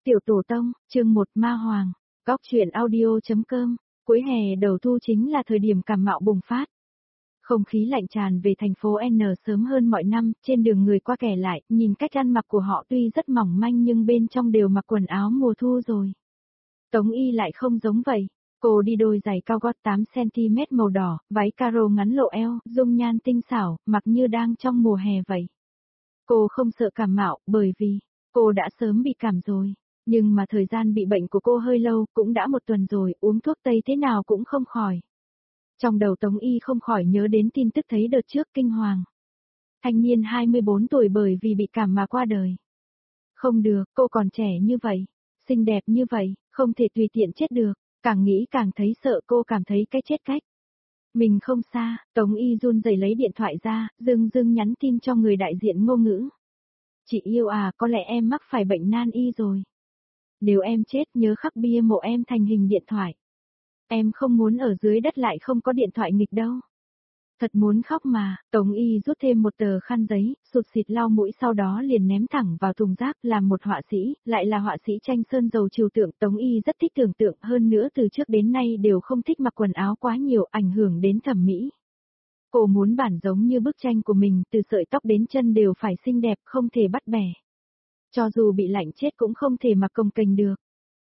Tiểu Tổ Tông, chương 1 Ma Hoàng, Góc truyện audio.com, cuối hè đầu thu chính là thời điểm cảm mạo bùng phát. Không khí lạnh tràn về thành phố N sớm hơn mọi năm, trên đường người qua kẻ lại, nhìn cách ăn mặc của họ tuy rất mỏng manh nhưng bên trong đều mặc quần áo mùa thu rồi. Tống Y lại không giống vậy, cô đi đôi giày cao gót 8cm màu đỏ, váy caro ngắn lộ eo, dung nhan tinh xảo, mặc như đang trong mùa hè vậy. Cô không sợ cảm mạo, bởi vì cô đã sớm bị cảm rồi. Nhưng mà thời gian bị bệnh của cô hơi lâu, cũng đã 1 tuần rồi, uống thuốc tây thế nào cũng không khỏi. Trong đầu Tống Y không khỏi nhớ đến tin tức thấy đợt trước kinh hoàng. Thanh niên 24 tuổi bởi vì bị cảm mà qua đời. Không được, cô còn trẻ như vậy, xinh đẹp như vậy, không thể tùy tiện chết được. Càng nghĩ càng thấy sợ, cô cảm thấy cái chết cách mình không xa. Tống Y run rẩy lấy điện thoại ra, dưng nhắn tin cho người đại diện Ngô Ngữ. Chị yêu à, có lẽ em mắc phải bệnh nan y rồi. Nếu em chết nhớ khắc bia mộ em thành hình điện thoại. Em không muốn ở dưới đất lại không có điện thoại nghịch đâu. Thật muốn khóc mà. Tống Y rút thêm một tờ khăn giấy, sụt xịt lau mũi, sau đó liền ném thẳng vào thùng rác. Làm một họa sĩ, lại là họa sĩ tranh sơn dầu trừu tượng, Tống Y rất thích tưởng tượng, hơn nữa từ trước đến nay đều không thích mặc quần áo quá nhiều, ảnh hưởng đến thẩm mỹ. Cô muốn bản giống như bức tranh của mình, từ sợi tóc đến chân đều phải xinh đẹp, không thể bắt bẻ. Cho dù bị lạnh chết cũng không thể mặc cồng kềnh được.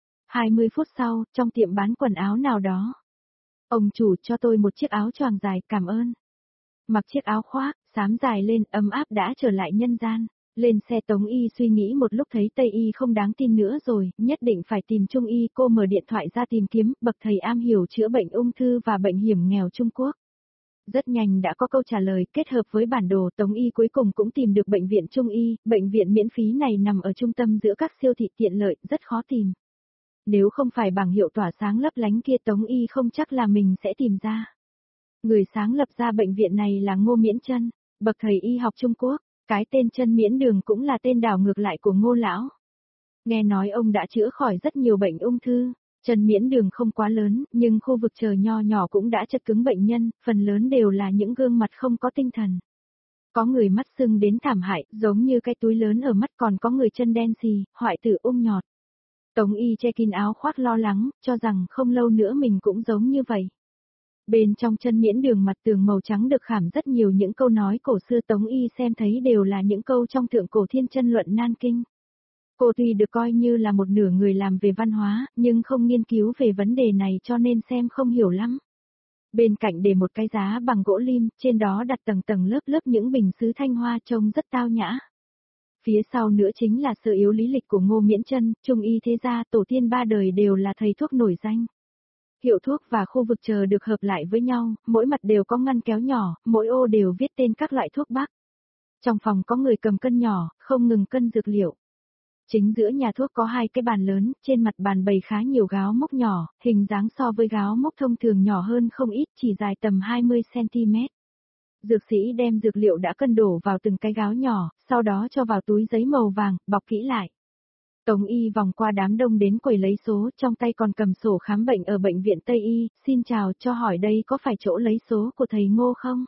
20 phút sau, trong tiệm bán quần áo nào đó. Ông chủ cho tôi một chiếc áo choàng dài, cảm ơn. Mặc chiếc áo khoác, xám dài lên, ấm áp đã trở lại nhân gian. Lên xe Tống Y suy nghĩ một lúc thấy Tây Y không đáng tin nữa rồi, nhất định phải tìm Trung Y. Cô mở điện thoại ra tìm kiếm, bậc thầy am hiểu chữa bệnh ung thư và bệnh hiểm nghèo Trung Quốc. Rất nhanh đã có câu trả lời, kết hợp với bản đồ Tống Y cuối cùng cũng tìm được bệnh viện Trung Y. Bệnh viện miễn phí này nằm ở trung tâm giữa các siêu thị tiện lợi, rất khó tìm. Nếu không phải bảng hiệu tỏa sáng lấp lánh kia, Tống Y không chắc là mình sẽ tìm ra. Người sáng lập ra bệnh viện này là Ngô Miễn Chân, bậc thầy y học Trung Quốc. Cái tên Chân Miễn Đường cũng là tên đảo ngược lại của Ngô lão. Nghe nói ông đã chữa khỏi rất nhiều bệnh ung thư. Chân Miễn Đường không quá lớn, nhưng khu vực chờ nho nhỏ cũng đã chật cứng bệnh nhân, phần lớn đều là những gương mặt không có tinh thần. Có người mắt sưng đến thảm hại, giống như cái túi lớn ở mắt, còn có người chân đen xì, hoại tử ung nhọt. Tống Y che kín áo khoác lo lắng, cho rằng không lâu nữa mình cũng giống như vậy. Bên trong Chân Miễn Đường mặt tường màu trắng được khảm rất nhiều những câu nói cổ xưa, Tống Y xem thấy đều là những câu trong Thượng Cổ Thiên Chân Luận Nan Kinh. Cô tuy được coi như là một nửa người làm về văn hóa, nhưng không nghiên cứu về vấn đề này cho nên xem không hiểu lắm. Bên cạnh để một cái giá bằng gỗ lim, trên đó đặt tầng tầng lớp lớp những bình sứ thanh hoa trông rất tao nhã. Phía sau nữa chính là sơ yếu lý lịch của Ngô Miễn Chân, Trung Y thế gia, tổ tiên 3 đời đều là thầy thuốc nổi danh. Hiệu thuốc và khu vực chờ được hợp lại với nhau, mỗi mặt đều có ngăn kéo nhỏ, mỗi ô đều viết tên các loại thuốc bắc. Trong phòng có người cầm cân nhỏ, không ngừng cân dược liệu. Chính giữa nhà thuốc có 2 cái bàn lớn, trên mặt bàn bày khá nhiều gáo mốc nhỏ, hình dáng so với gáo mốc thông thường nhỏ hơn không ít, chỉ dài tầm 20cm. Dược sĩ đem dược liệu đã cân đổ vào từng cái gáo nhỏ, sau đó cho vào túi giấy màu vàng, bọc kỹ lại. Tống Y vòng qua đám đông đến quầy lấy số, trong tay còn cầm sổ khám bệnh ở bệnh viện Tây Y. Xin chào, cho hỏi đây có phải chỗ lấy số của thầy Ngô không?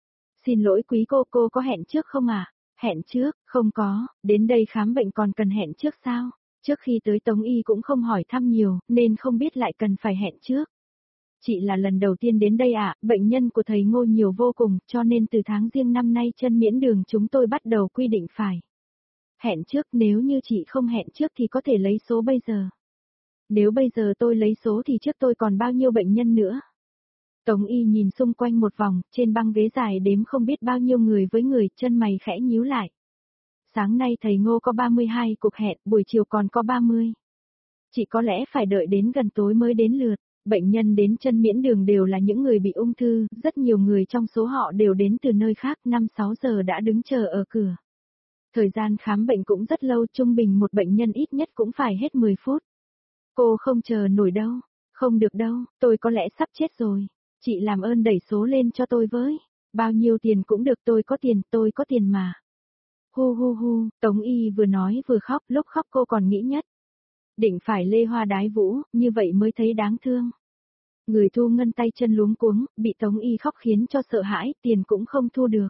Xin lỗi quý cô có hẹn trước không à? Hẹn trước, không có, đến đây khám bệnh còn cần hẹn trước sao? Trước khi tới Tống Y cũng không hỏi thăm nhiều, nên không biết lại cần phải hẹn trước. Chị là lần đầu tiên đến đây ạ, bệnh nhân của thầy Ngô nhiều vô cùng, cho nên từ tháng Giêng năm nay Chân Miễn Đường chúng tôi bắt đầu quy định phải hẹn trước, nếu như chị không hẹn trước thì có thể lấy số bây giờ. Nếu bây giờ tôi lấy số thì trước tôi còn bao nhiêu bệnh nhân nữa? Tống Y nhìn xung quanh một vòng, trên băng ghế dài đếm không biết bao nhiêu người với người, chân mày khẽ nhíu lại. Sáng nay thầy Ngô có 32 cuộc hẹn, buổi chiều còn có 30. Chị có lẽ phải đợi đến gần tối mới đến lượt. Bệnh nhân đến Chân Miễn Đường đều là những người bị ung thư, rất nhiều người trong số họ đều đến từ nơi khác, 5-6 giờ đã đứng chờ ở cửa. Thời gian khám bệnh cũng rất lâu, trung bình một bệnh nhân ít nhất cũng phải hết 10 phút. Cô không chờ nổi đâu, không được đâu, tôi có lẽ sắp chết rồi. Chị làm ơn đẩy số lên cho tôi với. Bao nhiêu tiền cũng được, tôi có tiền mà. Hu hu hu, Tống Y vừa nói vừa khóc, lúc khóc cô còn nghĩ nhất. Định phải lê hoa đái vũ, như vậy mới thấy đáng thương. Người thu ngân tay chân luống cuống, bị Tống Y khóc khiến cho sợ hãi, tiền cũng không thu được.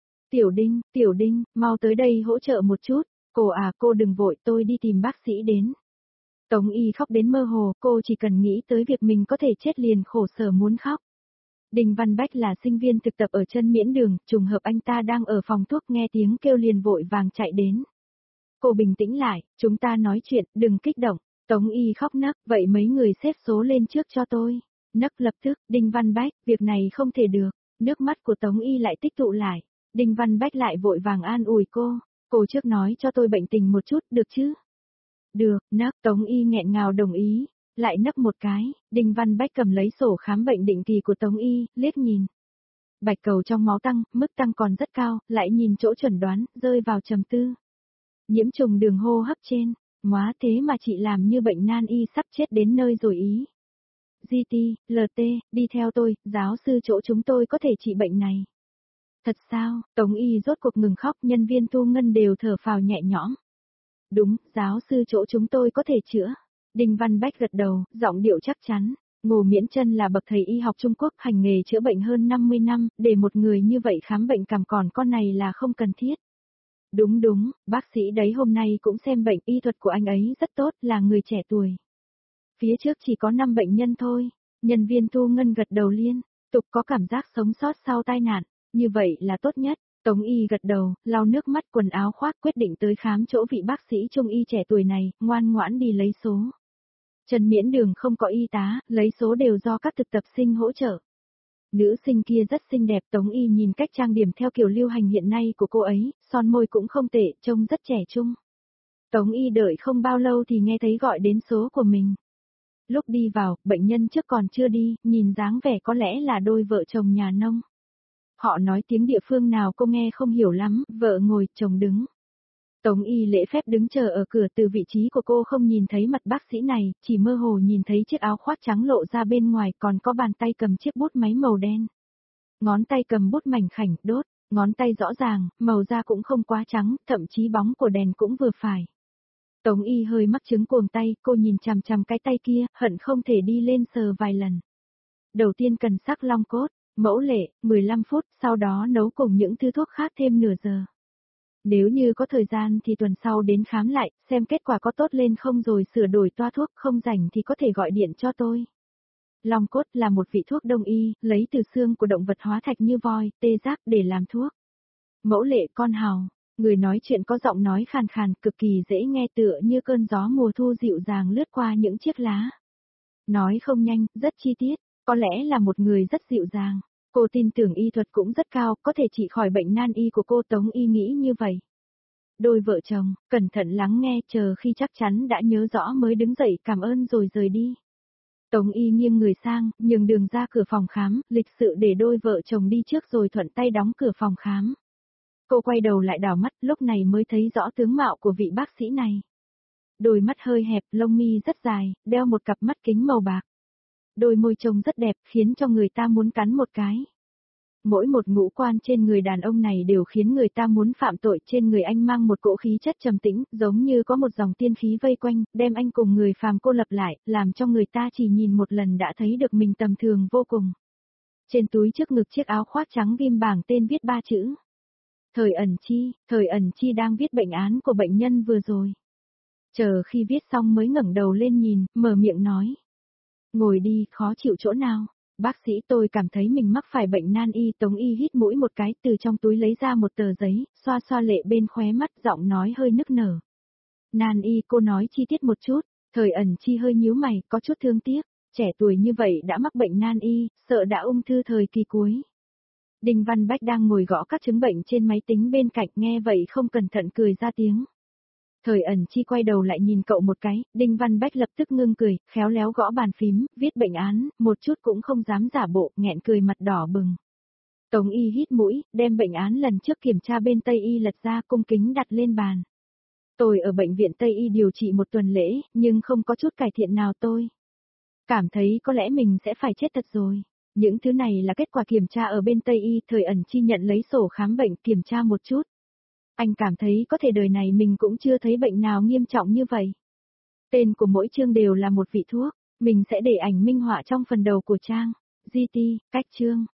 Tiểu Đinh, mau tới đây hỗ trợ một chút. Cô à, cô đừng vội, tôi đi tìm bác sĩ đến. Tống Y khóc đến mơ hồ, cô chỉ cần nghĩ tới việc mình có thể chết liền khổ sở muốn khóc. Đinh Văn Bách là sinh viên thực tập ở chân Miễn Đường, trùng hợp anh ta đang ở phòng thuốc nghe tiếng kêu liền vội vàng chạy đến. Cô bình tĩnh lại, chúng ta nói chuyện, đừng kích động. Tống Y khóc nấc, vậy mấy người xếp số lên trước cho tôi. Nấc lập tức, Đinh Văn Bách, việc này không thể được. Nước mắt của Tống Y lại tích tụ lại. Đinh Văn Bách lại vội vàng an ủi cô trước nói cho tôi bệnh tình một chút, được chứ? Được, nấc, Tống Y nghẹn ngào đồng ý. Lại nấc một cái, Đinh Văn Bách cầm lấy sổ khám bệnh định kỳ của Tống Y, liếc nhìn. Bạch cầu trong máu tăng, mức tăng còn rất cao, lại nhìn chỗ chuẩn đoán, rơi vào trầm tư. Nhiễm trùng đường hô hấp trên, móa thế mà chị làm như bệnh nan y sắp chết đến nơi rồi ý. GT, LT, đi theo tôi, giáo sư chỗ chúng tôi có thể trị bệnh này. Thật sao, Tống Y rốt cuộc ngừng khóc, nhân viên thu ngân đều thở phào nhẹ nhõm. Đúng, giáo sư chỗ chúng tôi có thể chữa. Đinh Văn Bách gật đầu, giọng điệu chắc chắn. Ngô Miễn Chân là bậc thầy y học Trung Quốc hành nghề chữa bệnh hơn 50 năm, để một người như vậy khám bệnh cảm còn con này là không cần thiết. Đúng, bác sĩ đấy hôm nay cũng xem bệnh, y thuật của anh ấy rất tốt, là người trẻ tuổi. Phía trước chỉ có 5 bệnh nhân thôi. Nhân viên thu ngân gật đầu liên tục, có cảm giác sống sót sau tai nạn, như vậy là tốt nhất. Tống Y gật đầu, lau nước mắt quần áo khoác quyết định tới khám chỗ vị bác sĩ trung y trẻ tuổi này, ngoan ngoãn đi lấy số. Trần Miễn Đường không có y tá, lấy số đều do các thực tập sinh hỗ trợ. Nữ sinh kia rất xinh đẹp, Tống Y nhìn cách trang điểm theo kiểu lưu hành hiện nay của cô ấy, son môi cũng không tệ, trông rất trẻ trung. Tống Y đợi không bao lâu thì nghe thấy gọi đến số của mình. Lúc đi vào, bệnh nhân trước còn chưa đi, nhìn dáng vẻ có lẽ là đôi vợ chồng nhà nông. Họ nói tiếng địa phương nào cô nghe không hiểu lắm, vợ ngồi, chồng đứng. Tống Y lễ phép đứng chờ ở cửa, từ vị trí của cô không nhìn thấy mặt bác sĩ này, chỉ mơ hồ nhìn thấy chiếc áo khoác trắng lộ ra bên ngoài, còn có bàn tay cầm chiếc bút máy màu đen. Ngón tay cầm bút mảnh khảnh, đốt, ngón tay rõ ràng, màu da cũng không quá trắng, thậm chí bóng của đèn cũng vừa phải. Tống Y hơi mắc chứng cuồng tay, cô nhìn chằm chằm cái tay kia, hận không thể đi lên sờ vài lần. Đầu tiên cần sắc long cốt, mẫu lệ, 15 phút, sau đó nấu cùng những thứ thuốc khác thêm nửa giờ. Nếu như có thời gian thì tuần sau đến khám lại, xem kết quả có tốt lên không rồi sửa đổi toa thuốc, không rảnh thì có thể gọi điện cho tôi. Long cốt là một vị thuốc đông y, lấy từ xương của động vật hóa thạch như voi, tê giác để làm thuốc. Mẫu lệ con hào, người nói chuyện có giọng nói khàn khàn, cực kỳ dễ nghe tựa như cơn gió mùa thu dịu dàng lướt qua những chiếc lá. Nói không nhanh, rất chi tiết, có lẽ là một người rất dịu dàng. Cô tin tưởng y thuật cũng rất cao, có thể trị khỏi bệnh nan y của cô. Tống Y nghĩ như vậy. Đôi vợ chồng, cẩn thận lắng nghe, chờ khi chắc chắn đã nhớ rõ mới đứng dậy cảm ơn rồi rời đi. Tống Y nghiêng người sang, nhường đường ra cửa phòng khám, lịch sự để đôi vợ chồng đi trước rồi thuận tay đóng cửa phòng khám. Cô quay đầu lại đảo mắt, lúc này mới thấy rõ tướng mạo của vị bác sĩ này. Đôi mắt hơi hẹp, lông mi rất dài, đeo một cặp mắt kính màu bạc. Đôi môi trông rất đẹp, khiến cho người ta muốn cắn một cái. Mỗi một ngũ quan trên người đàn ông này đều khiến người ta muốn phạm tội. Trên người anh mang một cỗ khí chất trầm tĩnh, giống như có một dòng tiên khí vây quanh, đem anh cùng người phàm cô lập lại, làm cho người ta chỉ nhìn một lần đã thấy được mình tầm thường vô cùng. Trên túi trước ngực chiếc áo khoác trắng ghim bảng tên viết 3 chữ. Thời ẩn chi đang viết bệnh án của bệnh nhân vừa rồi. Chờ khi viết xong mới ngẩng đầu lên nhìn, mở miệng nói. Ngồi đi, khó chịu chỗ nào? Bác sĩ, tôi cảm thấy mình mắc phải bệnh nan y. Tống Y hít mũi một cái, từ trong túi lấy ra một tờ giấy, xoa xoa lệ bên khóe mắt, giọng nói hơi nức nở. Nan y, cô nói chi tiết một chút. Thời ẩn chi hơi nhíu mày, có chút thương tiếc. Trẻ tuổi như vậy đã mắc bệnh nan y, sợ đã ung thư thời kỳ cuối. Đinh Văn Bách đang ngồi gõ các chứng bệnh trên máy tính bên cạnh, nghe vậy không cẩn thận cười ra tiếng. Thời ẩn chi quay đầu lại nhìn cậu một cái, Đinh Văn Bách lập tức ngưng cười, khéo léo gõ bàn phím, viết bệnh án, một chút cũng không dám giả bộ, nghẹn cười mặt đỏ bừng. Tống Y hít mũi, đem bệnh án lần trước kiểm tra bên Tây Y lật ra, cung kính đặt lên bàn. Tôi ở bệnh viện Tây Y điều trị một tuần lễ, nhưng không có chút cải thiện nào. Tôi cảm thấy có lẽ mình sẽ phải chết thật rồi. Những thứ này là kết quả kiểm tra ở bên Tây Y. Thời ẩn chi nhận lấy sổ khám bệnh kiểm tra một chút. Anh cảm thấy có thể đời này mình cũng chưa thấy bệnh nào nghiêm trọng như vậy. Tên của mỗi chương đều là một vị thuốc, mình sẽ để ảnh minh họa trong phần đầu của trang. GT, cách chương.